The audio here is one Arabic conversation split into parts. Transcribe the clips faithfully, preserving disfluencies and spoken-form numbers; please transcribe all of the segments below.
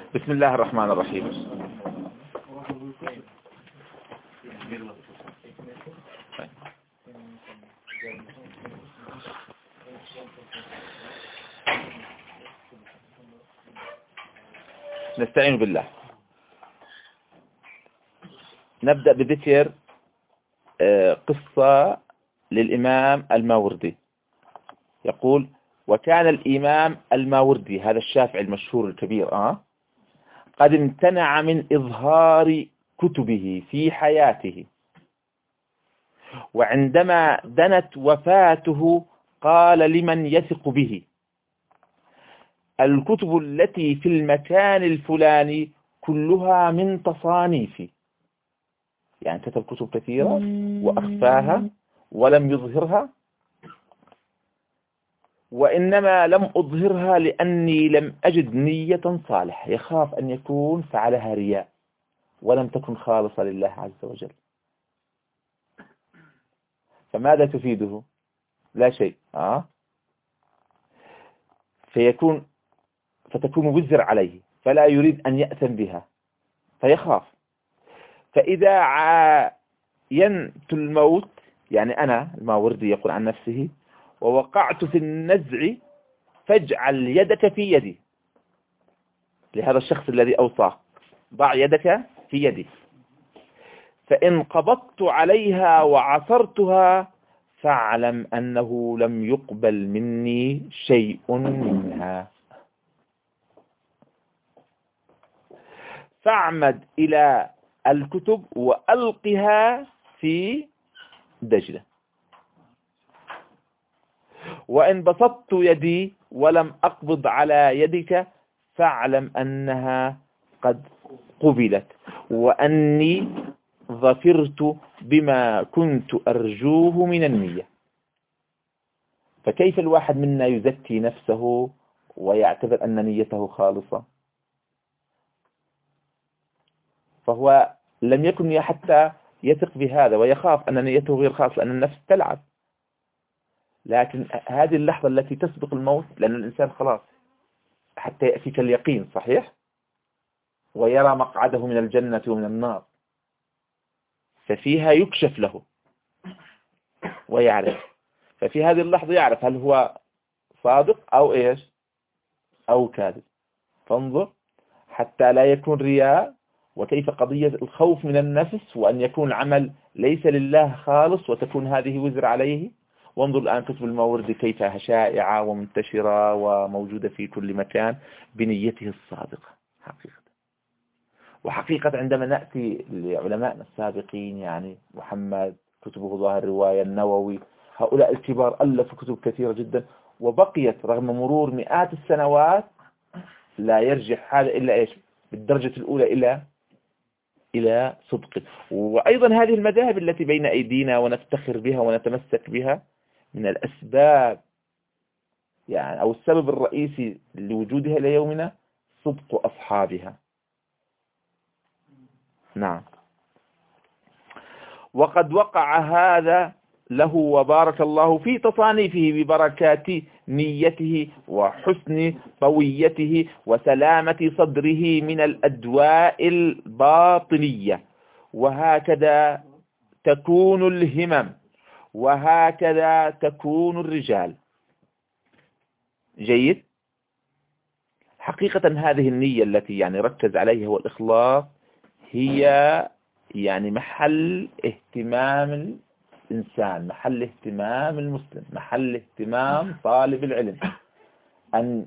بسم الله الرحمن الرحيم. نستعين بالله. نبدأ بذكر قصة للإمام الماوردي. يقول: وكان الإمام الماوردي هذا الشافعي المشهور الكبير آه قد امتنع من إظهار كتبه في حياته، وعندما دنت وفاته قال لمن يثق به: الكتب التي في المكان الفلاني كلها من تصانيفي. يعني كتب كتب كثيرة وأخفاها ولم يظهرها، وإنما لم أظهرها لأني لم أجد نية صالحة، يخاف أن يكون فعلها رياء ولم تكن خالصة لله عز وجل. فماذا تفيده؟ لا شيء آه فيكون فتكون وزر عليه، فلا يريد أن يأثم بها فيخاف. فإذا عاينت الموت، يعني أنا الماوردي يقول عن نفسه: ووقعت في النزع فاجعل يدك في يدي، لهذا الشخص الذي أوصاه: ضع يدك في يدي، فإن قبضت عليها وعصرتها فاعلم أنه لم يقبل مني شيء منها، فاعمد إلى الكتب وألقها في دجلة، وإن بسطت يدي ولم أقبض على يدك فاعلم أنها قد قبلت، وأني ظفرت بما كنت أرجوه من النية. فكيف الواحد منا يزكي نفسه ويعتبر أن نيته خالصة؟ فهو لم يكن حتى يثق بهذا ويخاف أن نيته غير خالصة، لأن النفس تلعب. لكن هذه اللحظة التي تسبق الموت، لأن الإنسان خلاص حتى يأتيك اليقين صحيح، ويرى مقعده من الجنة ومن النار، ففيها يكشف له ويعرف. ففي هذه اللحظة يعرف هل هو صادق أو إيش أو كاذب. فانظر حتى لا يكون رياء، وكيف قضية الخوف من النفس وأن يكون العمل ليس لله خالص وتكون هذه وزر عليه. وانظر الآن كتب الماوردي كيف شائعة ومنتشرة وموجودة في كل مكان بنيته الصادقة حقيقة. وحقيقة عندما نأتي لعلمائنا السابقين، يعني محمد كتبه ظاهر الرواية، النووي، هؤلاء الكبار ألفوا كتب كثيرة جدا، وبقيت رغم مرور مئات السنوات لا يرجع هذا إلا إيش بالدرجة الأولى إلى إلى صدق. وأيضا هذه المذاهب التي بين أيدينا ونفتخر بها ونتمسك بها من الأسباب، يعني أو السبب الرئيسي لوجودها إلى يومنا صدق أصحابها. نعم. وقد وقع هذا له وبارك الله في تصانيفه ببركات نيته وحسن طويته وسلامة صدره من الأدواء الباطنية. وهكذا تكون الهمم، وهكذا تكون الرجال. جيد. حقيقة هذه النية التي يعني ركز عليها والإخلاص هي يعني محل اهتمام الإنسان، محل اهتمام المسلم، محل اهتمام طالب العلم، أن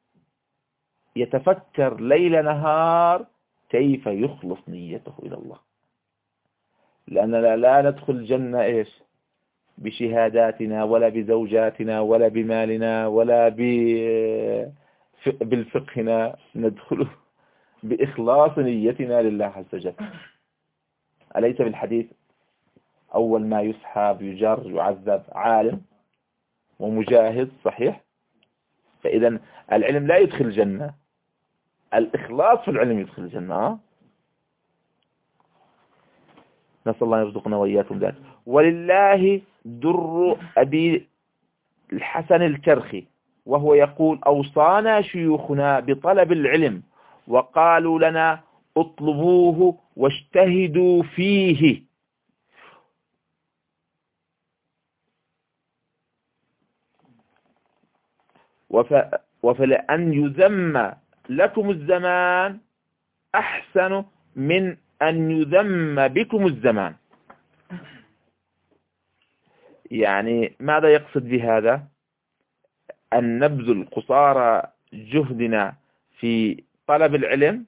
يتفكر ليل نهار كيف يخلص نيته إلى الله. لأننا لا ندخل الجنة إيش بشهاداتنا ولا بزوجاتنا ولا بمالنا ولا بالفقهنا، ندخل بإخلاص نيتنا لله عز وجل. أليس بالحديث أول ما يسحب يجر يعذب عالم ومجاهد؟ صحيح. فإذا العلم لا يدخل الجنة، الإخلاص في العلم يدخل الجنة. نسأل الله يرزقنا وإياكم ذلك. ولله در أبي الحسن الكرخي وهو يقول: أوصانا شيوخنا بطلب العلم وقالوا لنا اطلبوه واجتهدوا فيه. وفلأن يذم لكم الزمان أحسن من أن يذم بكم الزمان. يعني ماذا يقصد بهذا؟ أن نبذل قصارى جهدنا في طلب العلم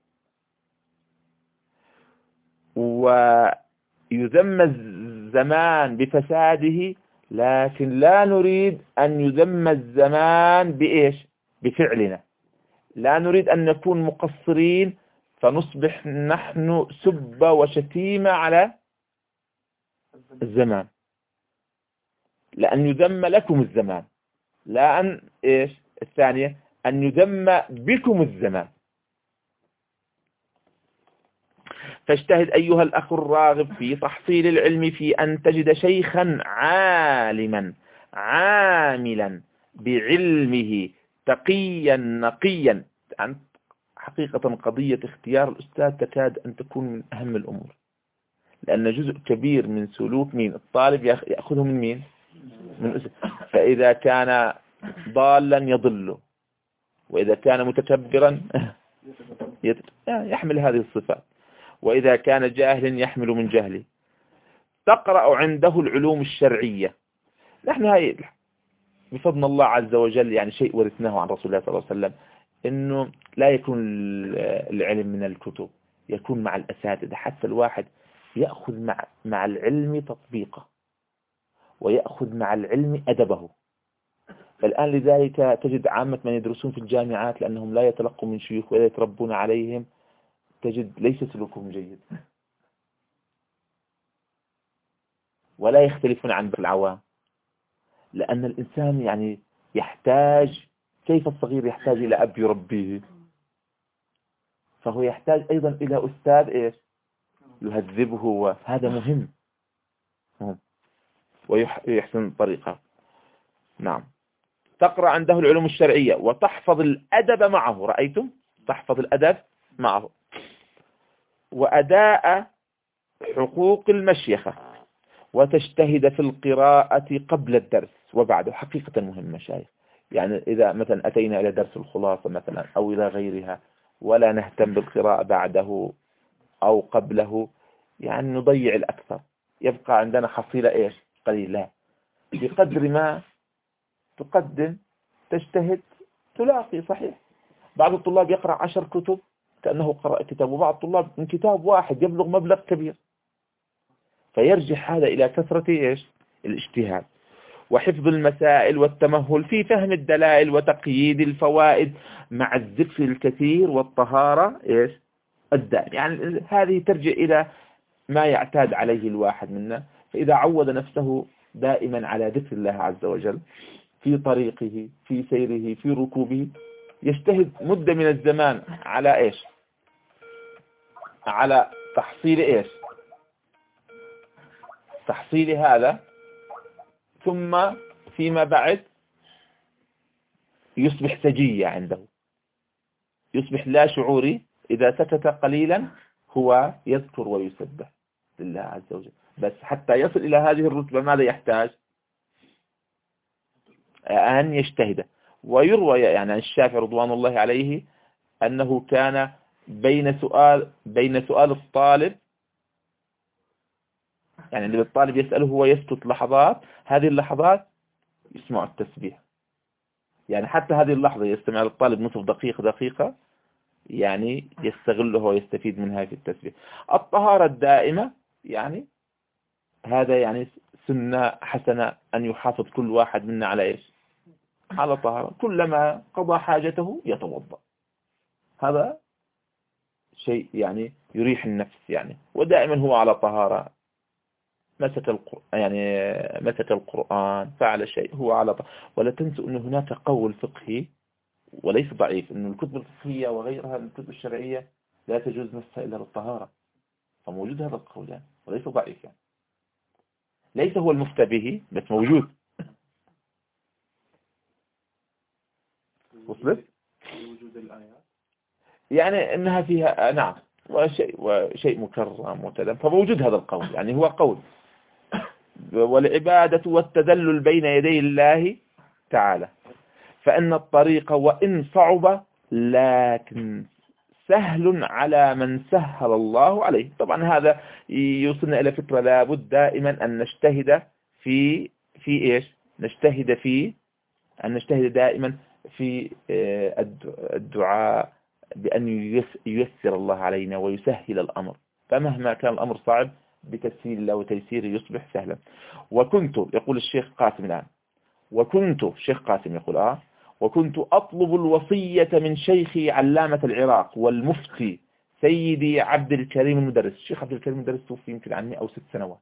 ويذم الزمان بفساده، لكن لا نريد أن يذم الزمان بإيش؟ بفعلنا. لا نريد أن نكون مقصرين فنصبح نحن سب وشتيمة على الزمان. لأن يذم لكم الزمان، لا أن إيش الثانية أن يذم بكم الزمان. فاجتهد أيها الأخ الراغب في تحصيل العلم في أن تجد شيخا عالما عاملا بعلمه تقيا نقيا. حقيقة قضية اختيار الأستاذ تكاد أن تكون من أهم الأمور، لأن جزء كبير من سلوك مين الطالب يأخذه من مين؟ من أستاذ. فإذا كان ضالا يضله، وإذا كان متكبرا يحمل هذه الصفات، وإذا كان جاهلا يحمل من جهله. تقرأ عنده العلوم الشرعية. نحن هاي بفضل الله عز وجل يعني شيء ورثناه عن رسول الله صلى الله عليه وسلم، إنه لا يكون العلم من الكتب، يكون مع الأساتذة، حتى الواحد يأخذ مع مع العلم تطبيقه، ويأخذ مع العلم أدبه. فالآن لذلك تجد عامة من يدرسون في الجامعات لأنهم لا يتلقوا من شيوخ ولا يتربون عليهم، تجد ليس سلوكهم جيد، ولا يختلفون عن العوام. لأن الإنسان يعني يحتاج، كيف الصغير يحتاج إلى أب يربيه، فهو يحتاج أيضا إلى أستاذ إيش يهذبه، وهذا مهم ويحسن طريقة. نعم. تقرأ عنده العلوم الشرعية وتحفظ الأدب معه. رأيتم؟ تحفظ الأدب معه. وأداء حقوق المشيخة، وتجتهد في القراءة قبل الدرس وبعده. حقيقة مهمة شايف، يعني إذا مثلا أتينا إلى درس الخلاصة مثلا أو إلى غيرها ولا نهتم بالقراءة بعده أو قبله، يعني نضيع الأكثر، يبقى عندنا حصيلة إيش قليلة. بقدر ما تقدم تجتهد تلاقي. صحيح بعض الطلاب يقرأ عشر كتب كأنه قرأ كتاب، وبعض الطلاب من كتاب واحد يبلغ مبلغ كبير. فيرجع هذا إلى كثرة إيش الاجتهاد، وحفظ المسائل والتمهل في فهم الدلائل وتقييد الفوائد مع الذكر الكثير والطهارة إيش الدائم. يعني هذه ترجع إلى ما يعتاد عليه الواحد منا. فإذا عود نفسه دائما على ذكر الله عز وجل في طريقه في سيره في ركوبه، يجتهد مدة من الزمان على إيش على تحصيل إيش تحصيل هذا، ثم فيما بعد يصبح سجية عنده، يصبح لا شعوري. إذا سكت قليلا هو يذكر ويسبح لله عز وجل. بس حتى يصل إلى هذه الرتبة ماذا يحتاج؟ أن يجتهد. ويروى يعني عن الشافعي رضوان الله عليه أنه كان بين سؤال بين سؤال الطالب، يعني اللي الطالب يسأله هو يسكت لحظات، هذه اللحظات يسمع التسبيح. يعني حتى هذه اللحظة يستمع للطالب نصف دقيقة دقيقة، يعني يستغلها ويستفيد منها في التسبيح. الطهارة الدائمة، يعني هذا يعني سنة حسنة أن يحافظ كل واحد منا على إيش على طهارة. كلما قضى حاجته يتوضأ، هذا شيء يعني يريح النفس يعني. ودائما هو على طهارة، مسك القرآن يعني مسك القرآن فعل شيء هو على طهارة. ولا تنسوا أن هناك قول فقهي وليس ضعيف، أن الكتب الفقهية وغيرها من الكتب الشرعية لا تجوز مسها إلا بالطهارة. فموجود هذا القول يعني، وليس ضعيف يعني، ليس هو المفتى به بس موجود. وصلت؟ وجود الآيات يعني انها فيها نعم وشيء وشيء مكرم وكذا، فموجود هذا القول، يعني هو قول. والعبادة والتذلل بين يدي الله تعالى، فإن الطريق وإن صعب لكن سهل على من سهل الله عليه. طبعا هذا يوصلنا إلى فكرة لابد دائما أن نجتهد في في إيش نجتهد في أن نجتهد دائما في الدعاء بأن ييسر الله علينا ويسهل الأمر، فمهما كان الأمر صعب بتسهيل الله وتيسيره يصبح سهلا. وكنت يقول الشيخ قاسم الآن وكنت الشيخ قاسم يقول آه وكنت أطلب الوصية من شيخي علامة العراق والمفتي سيدي عبد الكريم المدرس. الشيخ عبد الكريم المدرس توفي يمكن عن مئة أو ست سنوات،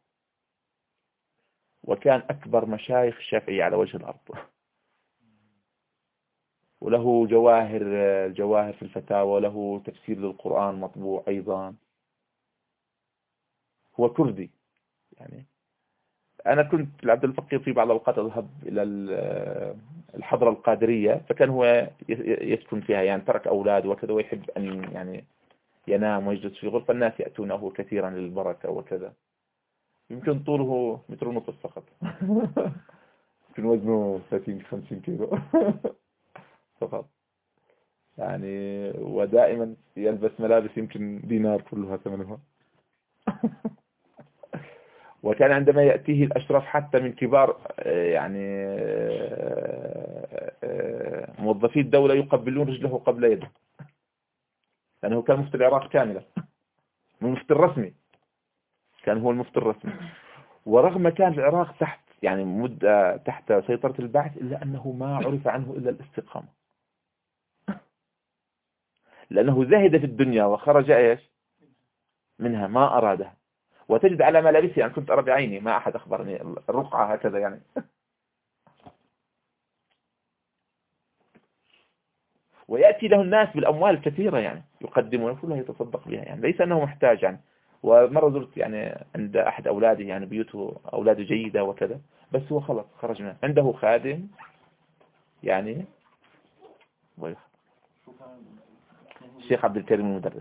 وكان أكبر مشايخ الشافعية على وجه الأرض، وله جواهر الجواهر في الفتاوى، وله تفسير للقرآن مطبوع أيضا. هو كردي يعني. أنا كنت لعبد الفقير في بعض الأوقات أذهب إلى الحضرة القادرية، فكان هو يسكن فيها، يعني ترك أولاده وكذا، ويحب أن يعني ينام ويجلس في غرفة، الناس يأتونه كثيرا للبركة وكذا. يمكن طوله متر ونصف فقط يمكن وزنه ثلاثين خمسين كيلو فقط يعني، ودائما يلبس ملابس يمكن دينار كلها ثمنها وكان عندما يأتيه الأشراف حتى من كبار يعني موظفي الدولة يقبلون رجله قبل يده، لأنه كان مفتي العراق كاملة، المفتي الرسمي، كان هو المفتي الرسمي. ورغم كان العراق تحت يعني مدة تحت سيطرة البعث، إلا أنه ما عرف عنه إلا الاستقامة، لأنه زهد في الدنيا وخرج إيش منها ما أرادها. وتجد على ملابسه، يعني كنت أرى بعيني، ما أحد أخبرني، الرقعة هكذا يعني ويأتي له الناس بالأموال الكثيرة يعني يقدمون كلها يتصدق بها، يعني ليس أنه محتاج يعني. ومرة زرت يعني عند أحد أولاده، يعني بيوته أولاده جيدة وكذا، بس هو خلص خرج منه، عنده خادم يعني. الشيخ عبد الكريم المدرس.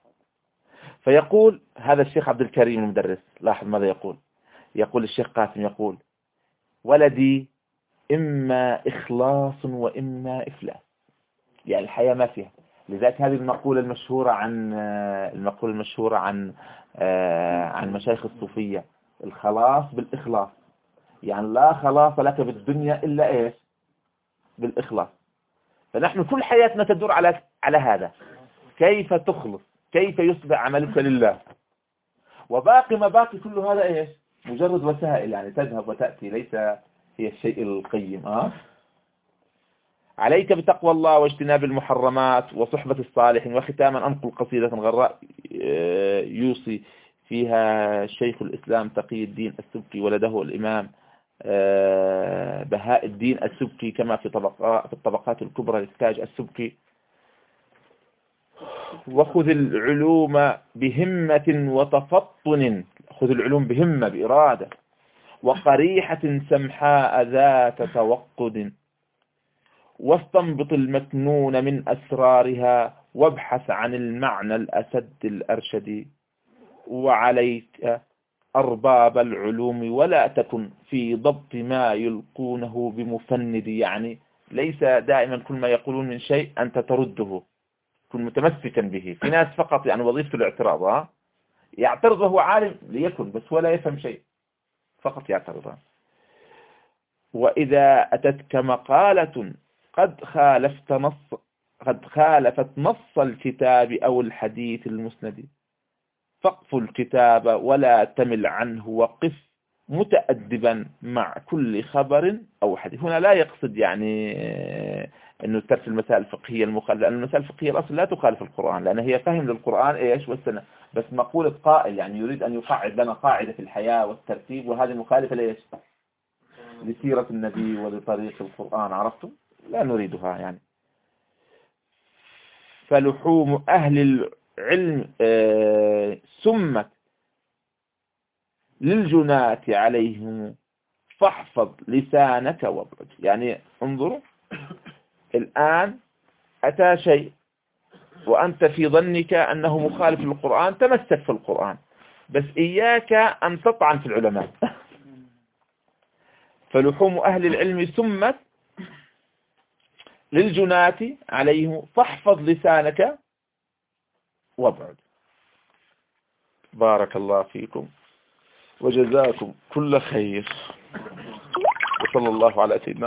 فيقول هذا الشيخ عبد الكريم المدرس، لاحظ ماذا يقول. يقول الشيخ قاسم يقول: ولدي إما إخلاص وإما إفلاس، يعني الحياة ما فيها. لذلك هذه المقولة المشهورة عن المقولة المشهورة عن عن مشايخ الصوفية: الخلاص بالإخلاص، يعني لا خلاص لك بالدنيا إلا إيش؟ بالإخلاص. فنحن كل حياتنا تدور على على هذا، كيف تخلص، كيف يصبح عملك لله. وباقي ما باقي كل هذا إيش؟ مجرد وسائل، يعني تذهب وتأتي، ليس هي الشيء القيم. آه عليك بتقوى الله واجتناب المحرمات وصحبة الصالحين. وختاما أنقل قصيدة غراء يوصي فيها شيخ الإسلام تقي الدين السبكي ولده الإمام بهاء الدين السبكي، كما في طبقات في الطبقات الكبرى للتاج السبكي: وخذ العلوم بهمة وتفطن، خذ العلوم بهمة بإرادة، وقريحة سمحاء ذات توقد، واستنبط المكنون من أسرارها، وابحث عن المعنى الأسد الأرشد. وعليك أرباب العلوم ولا تكن في ضبط ما يلقونه بمفند، يعني ليس دائما كل ما يقولون من شيء أنت ترده، كن متمسكا به. في ناس فقط يعني وظيفته الاعتراض، ها يعترض وهو عالم ليكن، بس ولا يفهم شيء، فقط يعترض. وإذا أتتك مقالة قد خالفت نص قد خالفت نص الكتاب أو الحديث المسند، فاقف الكتاب ولا تمل عنه، وقف متأدبا مع كل خبر أو حديث. هنا لا يقصد يعني أنه ترك المسائل الفقهية المخالفة، لأن المسائل الفقهية الأصل لا تخالف القرآن، لأن هي فهم للقرآن إيش والسنة، بس مقولة قائل يعني يريد أن يقعد لنا قاعدة في الحياة والترتيب، وهذه مخالفة لإيش؟ لسيرة النبي ولطريق القرآن، عرفتم؟ لا نريدها يعني. فلحوم أهل العلم سمت للجنات عليهم، فاحفظ لسانك وابعد. يعني انظروا، الآن أتى شيء وأنت في ظنك أنه مخالف للقرآن تمسك في القرآن، بس إياك أن تطعن في العلماء. فلحوم أهل العلم سمت للجنات عليهم، فاحفظ لسانك وابعد. بارك الله فيكم وجزاكم كل خير، وصلى الله على سيدنا